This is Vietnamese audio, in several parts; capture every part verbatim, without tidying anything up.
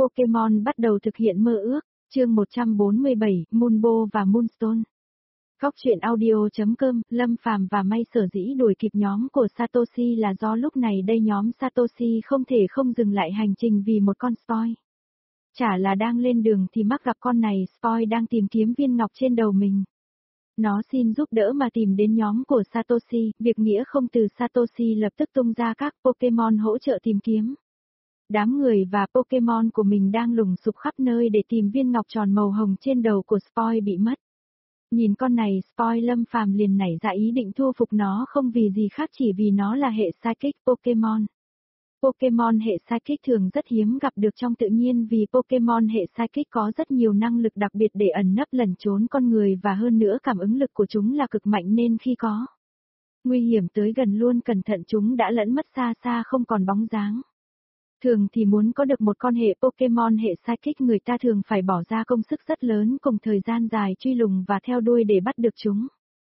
Pokemon bắt đầu thực hiện mơ ước, chương một trăm bốn mươi bảy, Moonbo và Moonstone. Góc truyện audio.com, Lâm Phàm và May sở dĩ đuổi kịp nhóm của Satoshi là do lúc này đây nhóm Satoshi không thể không dừng lại hành trình vì một con Spoil. Chả là đang lên đường thì mắc gặp con này Spoil đang tìm kiếm viên ngọc trên đầu mình. Nó xin giúp đỡ mà tìm đến nhóm của Satoshi, việc nghĩa không từ Satoshi lập tức tung ra các Pokemon hỗ trợ tìm kiếm. Đám người và Pokemon của mình đang lùng sục khắp nơi để tìm viên ngọc tròn màu hồng trên đầu của Spoil bị mất. Nhìn con này Spoil Lâm Phàm liền nảy ra ý định thu phục nó không vì gì khác chỉ vì nó là hệ Psychic Pokemon. Pokemon hệ Psychic thường rất hiếm gặp được trong tự nhiên vì Pokemon hệ Psychic có rất nhiều năng lực đặc biệt để ẩn nấp lẩn trốn con người và hơn nữa cảm ứng lực của chúng là cực mạnh nên khi có nguy hiểm tới gần luôn cẩn thận chúng đã lẫn mất xa xa không còn bóng dáng. Thường thì muốn có được một con hệ Pokemon hệ Psychic người ta thường phải bỏ ra công sức rất lớn cùng thời gian dài truy lùng và theo đuôi để bắt được chúng.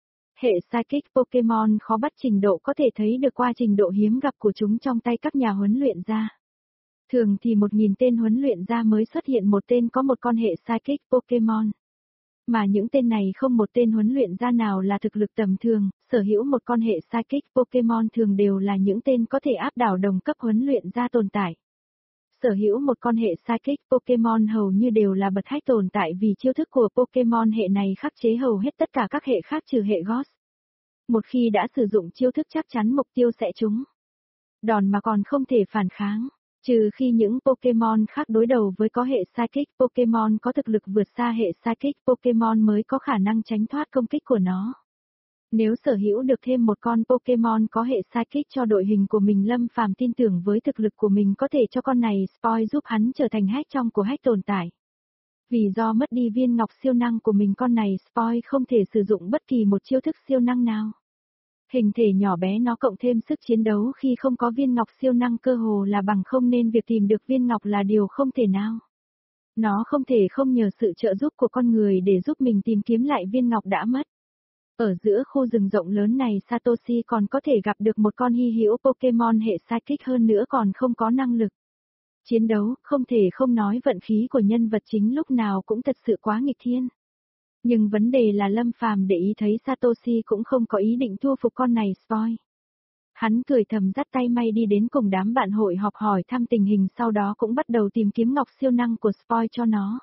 Hệ Psychic Pokemon khó bắt trình độ có thể thấy được qua trình độ hiếm gặp của chúng trong tay các nhà huấn luyện gia. Thường thì một nghìn tên huấn luyện gia mới xuất hiện một tên có một con hệ Psychic Pokemon. Mà những tên này không một tên huấn luyện gia nào là thực lực tầm thường, sở hữu một con hệ Psychic Pokemon thường đều là những tên có thể áp đảo đồng cấp huấn luyện gia tồn tại. Sở hữu một con hệ Psychic Pokemon hầu như đều là bậc hách tồn tại vì chiêu thức của Pokemon hệ này khắc chế hầu hết tất cả các hệ khác trừ hệ Ghost. Một khi đã sử dụng chiêu thức chắc chắn mục tiêu sẽ trúng đòn mà còn không thể phản kháng, trừ khi những Pokemon khác đối đầu với có hệ Psychic Pokemon có thực lực vượt xa hệ Psychic Pokemon mới có khả năng tránh thoát công kích của nó. Nếu sở hữu được thêm một con Pokemon có hệ Psychic cho đội hình của mình Lâm Phàm tin tưởng với thực lực của mình có thể cho con này Spoil giúp hắn trở thành hack trong của hack tồn tại. Vì do mất đi viên ngọc siêu năng của mình con này Spoil không thể sử dụng bất kỳ một chiêu thức siêu năng nào. Hình thể nhỏ bé nó cộng thêm sức chiến đấu khi không có viên ngọc siêu năng cơ hồ là bằng không nên việc tìm được viên ngọc là điều không thể nào. Nó không thể không nhờ sự trợ giúp của con người để giúp mình tìm kiếm lại viên ngọc đã mất. Ở giữa khu rừng rộng lớn này Satoshi còn có thể gặp được một con hy hữu Pokemon hệ Psychic hơn nữa còn không có năng lực chiến đấu, không thể không nói vận khí của nhân vật chính lúc nào cũng thật sự quá nghịch thiên. Nhưng vấn đề là Lâm Phàm để ý thấy Satoshi cũng không có ý định thu phục con này Spoil. Hắn cười thầm dắt tay May đi đến cùng đám bạn hội họp hỏi thăm tình hình sau đó cũng bắt đầu tìm kiếm ngọc siêu năng của Spoil cho nó.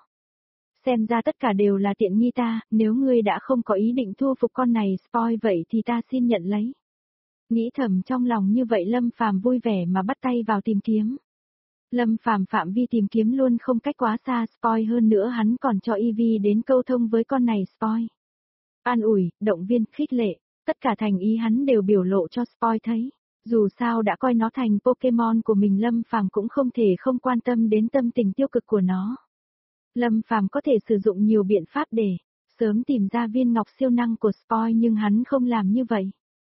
Xem ra tất cả đều là tiện nghi ta, nếu ngươi đã không có ý định thu phục con này Spoil vậy thì ta xin nhận lấy. Nghĩ thầm trong lòng như vậy Lâm Phàm vui vẻ mà bắt tay vào tìm kiếm. Lâm Phàm phạm vi tìm kiếm luôn không cách quá xa Spoil hơn nữa hắn còn cho Eevee đến câu thông với con này Spoil. An ủi, động viên, khích lệ, tất cả thành ý hắn đều biểu lộ cho Spoil thấy. Dù sao đã coi nó thành Pokemon của mình Lâm Phàm cũng không thể không quan tâm đến tâm tình tiêu cực của nó. Lâm Phàm có thể sử dụng nhiều biện pháp để sớm tìm ra viên ngọc siêu năng của Spoil nhưng hắn không làm như vậy.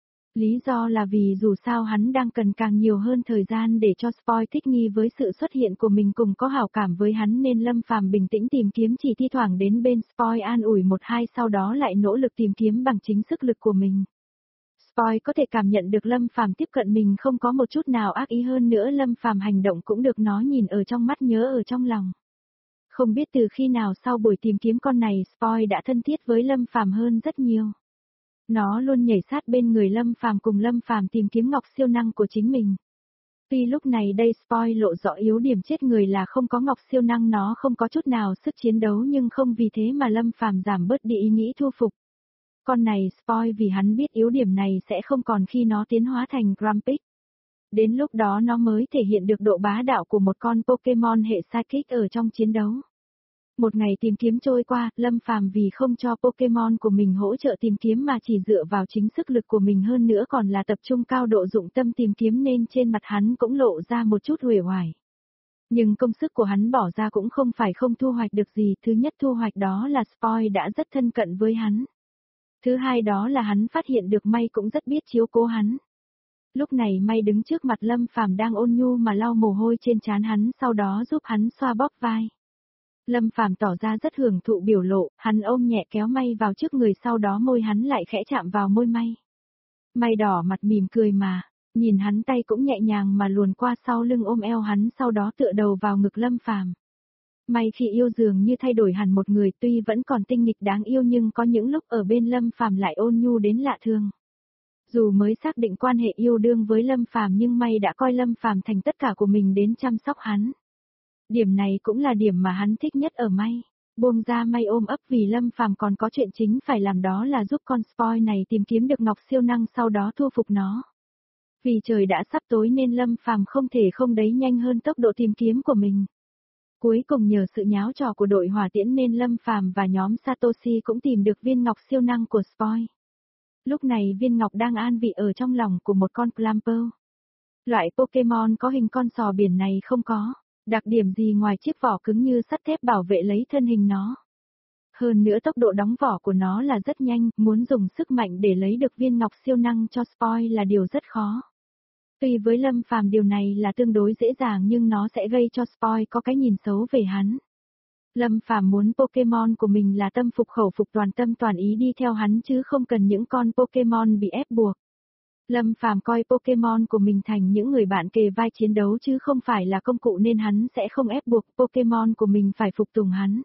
Lý do là vì dù sao hắn đang cần càng nhiều hơn thời gian để cho Spoil thích nghi với sự xuất hiện của mình cùng có hảo cảm với hắn nên Lâm Phàm bình tĩnh tìm kiếm chỉ thi thoảng đến bên Spoil an ủi một hai sau đó lại nỗ lực tìm kiếm bằng chính sức lực của mình. Spoil có thể cảm nhận được Lâm Phàm tiếp cận mình không có một chút nào ác ý hơn nữa Lâm Phàm hành động cũng được nó nhìn ở trong mắt nhớ ở trong lòng. Không biết từ khi nào sau buổi tìm kiếm con này Spoil đã thân thiết với Lâm Phàm hơn rất nhiều. Nó luôn nhảy sát bên người Lâm Phàm cùng Lâm Phàm tìm kiếm ngọc siêu năng của chính mình. Tuy lúc này đây Spoil lộ rõ yếu điểm chết người là không có ngọc siêu năng nó không có chút nào sức chiến đấu nhưng không vì thế mà Lâm Phàm giảm bớt đi ý nghĩ thu phục. Con này Spoil vì hắn biết yếu điểm này sẽ không còn khi nó tiến hóa thành Grumpig. Đến lúc đó nó mới thể hiện được độ bá đạo của một con Pokemon hệ Psychic ở trong chiến đấu. Một ngày tìm kiếm trôi qua, Lâm Phàm vì không cho Pokemon của mình hỗ trợ tìm kiếm mà chỉ dựa vào chính sức lực của mình hơn nữa còn là tập trung cao độ dụng tâm tìm kiếm nên trên mặt hắn cũng lộ ra một chút uể oải. Nhưng công sức của hắn bỏ ra cũng không phải không thu hoạch được gì, thứ nhất thu hoạch đó là Spoil đã rất thân cận với hắn. Thứ hai đó là hắn phát hiện được May cũng rất biết chiếu cố hắn. Lúc này May đứng trước mặt Lâm Phàm đang ôn nhu mà lau mồ hôi trên trán hắn sau đó giúp hắn xoa bóp vai. Lâm Phàm tỏ ra rất hưởng thụ biểu lộ, hắn ôm nhẹ kéo May vào trước người sau đó môi hắn lại khẽ chạm vào môi May. May đỏ mặt mỉm cười mà, nhìn hắn tay cũng nhẹ nhàng mà luồn qua sau lưng ôm eo hắn sau đó tựa đầu vào ngực Lâm Phàm. May khi yêu dường như thay đổi hẳn một người, tuy vẫn còn tinh nghịch đáng yêu nhưng có những lúc ở bên Lâm Phàm lại ôn nhu đến lạ thường. Dù mới xác định quan hệ yêu đương với Lâm Phàm nhưng May đã coi Lâm Phàm thành tất cả của mình đến chăm sóc hắn. Điểm này cũng là điểm mà hắn thích nhất ở May. Buông ra May ôm ấp vì Lâm Phàm còn có chuyện chính phải làm, đó là giúp con spoil này tìm kiếm được ngọc siêu năng sau đó thu phục nó. Vì trời đã sắp tối nên Lâm Phàm không thể không đẩy nhanh hơn tốc độ tìm kiếm của mình. Cuối cùng nhờ sự nháo trò của đội hỏa tiễn nên Lâm Phàm và nhóm Satoshi cũng tìm được viên ngọc siêu năng của spoil. Lúc này viên ngọc đang an vị ở trong lòng của một con Clamper. Loại Pokemon có hình con sò biển này không có đặc điểm gì ngoài chiếc vỏ cứng như sắt thép bảo vệ lấy thân hình nó. Hơn nữa tốc độ đóng vỏ của nó là rất nhanh, muốn dùng sức mạnh để lấy được viên ngọc siêu năng cho spoil là điều rất khó. Tuy với Lâm Phàm điều này là tương đối dễ dàng nhưng nó sẽ gây cho spoil có cái nhìn xấu về hắn. Lâm Phàm muốn Pokemon của mình là tâm phục khẩu phục, toàn tâm toàn ý đi theo hắn chứ không cần những con Pokemon bị ép buộc. Lâm Phàm coi Pokemon của mình thành những người bạn kề vai chiến đấu chứ không phải là công cụ, nên hắn sẽ không ép buộc Pokemon của mình phải phục tùng hắn.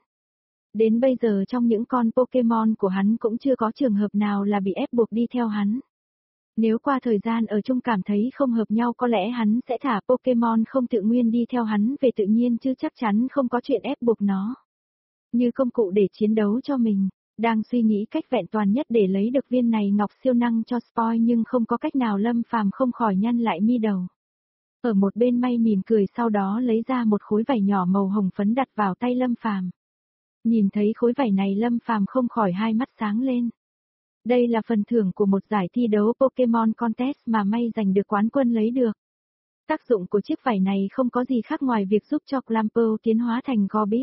Đến bây giờ trong những con Pokemon của hắn cũng chưa có trường hợp nào là bị ép buộc đi theo hắn. Nếu qua thời gian ở chung cảm thấy không hợp nhau có lẽ hắn sẽ thả Pokemon không tự nguyên đi theo hắn về tự nhiên chứ chắc chắn không có chuyện ép buộc nó. Như công cụ để chiến đấu cho mình, đang suy nghĩ cách vẹn toàn nhất để lấy được viên này ngọc siêu năng cho spoil nhưng không có cách nào, Lâm Phàm không khỏi nhăn lại mi đầu. Ở một bên May mỉm cười sau đó lấy ra một khối vải nhỏ màu hồng phấn đặt vào tay Lâm Phàm. Nhìn thấy khối vải này Lâm Phàm không khỏi hai mắt sáng lên. Đây là phần thưởng của một giải thi đấu Pokemon Contest mà May giành được quán quân lấy được. Tác dụng của chiếc vải này không có gì khác ngoài việc giúp cho Clamper tiến hóa thành Gorbis.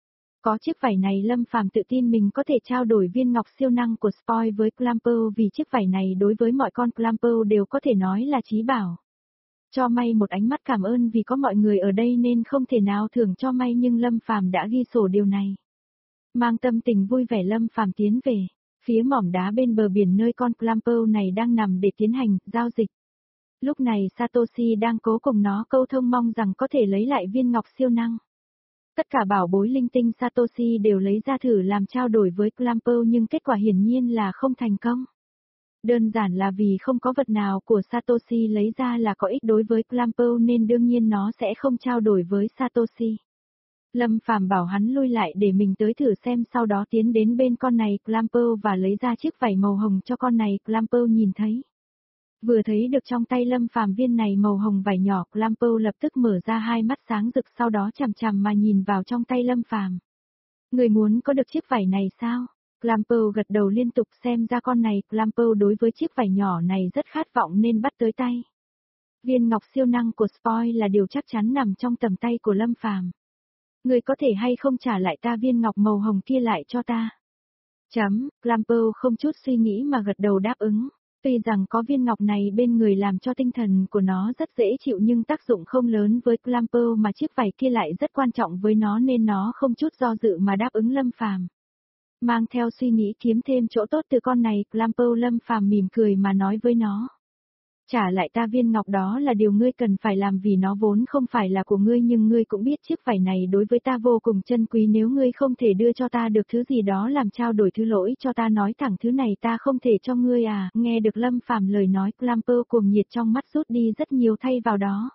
Có chiếc vải này Lâm Phàm tự tin mình có thể trao đổi viên ngọc siêu năng của spoil với Clamper, vì chiếc vải này đối với mọi con Clamper đều có thể nói là chí bảo. Cho May một ánh mắt cảm ơn vì có mọi người ở đây nên không thể nào thưởng cho May nhưng Lâm Phàm đã ghi sổ điều này. Mang tâm tình vui vẻ Lâm Phàm tiến về phía mỏm đá bên bờ biển nơi con Clamper này đang nằm để tiến hành giao dịch. Lúc này Satoshi đang cố cùng nó câu thông mong rằng có thể lấy lại viên ngọc siêu năng. Tất cả bảo bối linh tinh Satoshi đều lấy ra thử làm trao đổi với Clamper nhưng kết quả hiển nhiên là không thành công. Đơn giản là vì không có vật nào của Satoshi lấy ra là có ích đối với Clamper nên đương nhiên nó sẽ không trao đổi với Satoshi. Lâm Phàm bảo hắn lui lại để mình tới thử xem, sau đó tiến đến bên con này Clamper và lấy ra chiếc vải màu hồng cho con này Clamper nhìn thấy. Vừa thấy được trong tay Lâm Phàm viên này màu hồng vải nhỏ, Clamper lập tức mở ra hai mắt sáng rực sau đó chằm chằm mà nhìn vào trong tay Lâm Phàm. Người muốn có được chiếc vải này sao? Clamper gật đầu liên tục, xem ra con này Clamper đối với chiếc vải nhỏ này rất khát vọng nên bắt tới tay. Viên ngọc siêu năng của spoil là điều chắc chắn nằm trong tầm tay của Lâm Phàm. Người có thể hay không trả lại ta viên ngọc màu hồng kia lại cho ta? Chấm, Clamper không chút suy nghĩ mà gật đầu đáp ứng. Tuy rằng có viên ngọc này bên người làm cho tinh thần của nó rất dễ chịu nhưng tác dụng không lớn với Clamper mà chiếc vải kia lại rất quan trọng với nó nên nó không chút do dự mà đáp ứng Lâm Phàm. Mang theo suy nghĩ kiếm thêm chỗ tốt từ con này, Clamper Lâm Phàm mỉm cười mà nói với nó. Trả lại ta viên ngọc đó là điều ngươi cần phải làm vì nó vốn không phải là của ngươi, nhưng ngươi cũng biết chiếc vải này đối với ta vô cùng chân quý, nếu ngươi không thể đưa cho ta được thứ gì đó làm trao đổi thứ lỗi cho ta, nói thẳng thứ này ta không thể cho ngươi à. Nghe được Lâm Phàm lời nói, Clamper cuồng nhiệt trong mắt rút đi rất nhiều, thay vào đó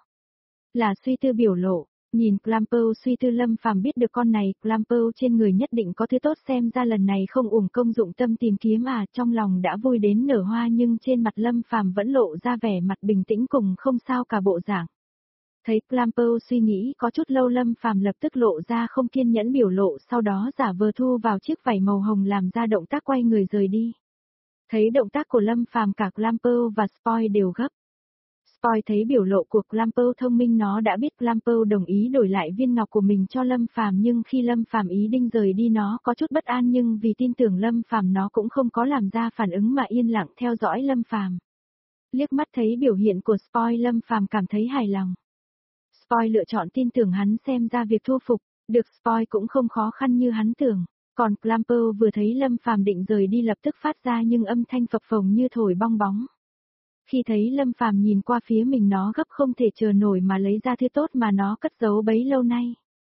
là suy tư biểu lộ. Nhìn Clamper suy tư, Lâm Phàm biết được con này Clamper trên người nhất định có thứ tốt, xem ra lần này không uổng công dụng tâm tìm kiếm à. Trong lòng đã vui đến nở hoa nhưng trên mặt Lâm Phàm vẫn lộ ra vẻ mặt bình tĩnh cùng không sao cả bộ dạng. Thấy Clamper suy nghĩ có chút lâu, Lâm Phàm lập tức lộ ra không kiên nhẫn biểu lộ, sau đó giả vờ thu vào chiếc vải màu hồng làm ra động tác quay người rời đi. Thấy động tác của Lâm Phàm, cả Clamper và Spoil đều gấp. Spoil thấy biểu lộ của Clamper thông minh, nó đã biết Clamper đồng ý đổi lại viên ngọc của mình cho Lâm Phàm, nhưng khi Lâm Phàm ý định rời đi nó có chút bất an, nhưng vì tin tưởng Lâm Phàm nó cũng không có làm ra phản ứng mà yên lặng theo dõi Lâm Phàm. Liếc mắt thấy biểu hiện của Spoil, Lâm Phàm cảm thấy hài lòng. Spoil lựa chọn tin tưởng hắn, xem ra việc thu phục được Spoil cũng không khó khăn như hắn tưởng. Còn Clamper vừa thấy Lâm Phàm định rời đi lập tức phát ra nhưng âm thanh phập phồng như thổi bong bóng. Khi thấy Lâm Phàm nhìn qua phía mình, nó gấp không thể chờ nổi mà lấy ra thứ tốt mà nó cất giấu bấy lâu nay.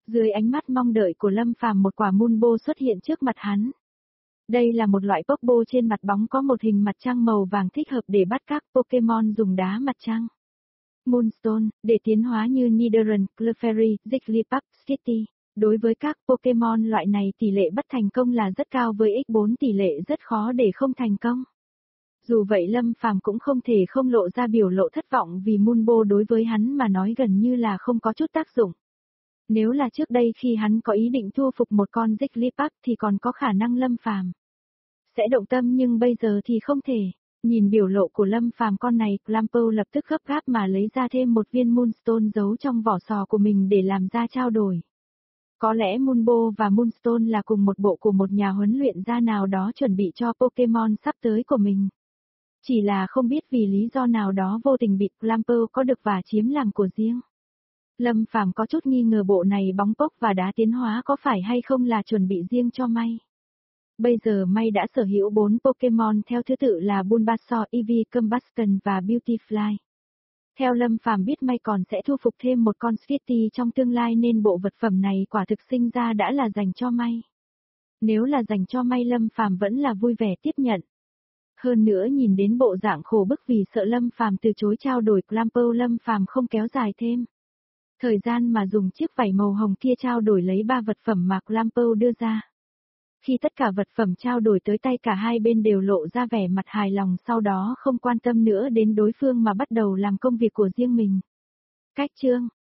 Dưới ánh mắt mong đợi của Lâm Phàm một quả Moonbo xuất hiện trước mặt hắn. Đây là một loại Pokebo trên mặt bóng có một hình mặt trăng màu vàng thích hợp để bắt các Pokemon dùng đá mặt trăng. Moonstone, để tiến hóa như Nidoran, Clefairy, Jigglypuff, Skitty. Đối với các Pokemon loại này tỷ lệ bất thành công là rất cao với nhân bốn tỷ lệ rất khó để không thành công. Dù vậy Lâm Phàm cũng không thể không lộ ra biểu lộ thất vọng vì Moonbo đối với hắn mà nói gần như là không có chút tác dụng. Nếu là trước đây khi hắn có ý định thu phục một con Jigglypuff thì còn có khả năng Lâm Phàm sẽ động tâm nhưng bây giờ thì không thể. Nhìn biểu lộ của Lâm Phàm con này, Clampo lập tức gấp gáp mà lấy ra thêm một viên Moonstone giấu trong vỏ sò của mình để làm ra trao đổi. Có lẽ Moonbo và Moonstone là cùng một bộ của một nhà huấn luyện gia nào đó chuẩn bị cho Pokemon sắp tới của mình. Chỉ là không biết vì lý do nào đó vô tình bị Clampo có được và chiếm làm của riêng. Lâm Phàm có chút nghi ngờ bộ này bóng pốc và đá tiến hóa có phải hay không là chuẩn bị riêng cho May. Bây giờ May đã sở hữu bốn Pokemon theo thứ tự là Bulbasaur, Eevee, Combustion và Beautifly. Theo Lâm Phàm biết May còn sẽ thu phục thêm một con Skitty trong tương lai nên bộ vật phẩm này quả thực sinh ra đã là dành cho May. Nếu là dành cho May Lâm Phàm vẫn là vui vẻ tiếp nhận. Hơn nữa nhìn đến bộ dạng khổ bức vì sợ Lâm Phàm từ chối trao đổi Clampo Lâm Phàm không kéo dài thêm. Thời gian mà dùng chiếc vảy màu hồng kia trao đổi lấy ba vật phẩm mà Clampo đưa ra. Khi tất cả vật phẩm trao đổi tới tay cả hai bên đều lộ ra vẻ mặt hài lòng sau đó không quan tâm nữa đến đối phương mà bắt đầu làm công việc của riêng mình. Cách chương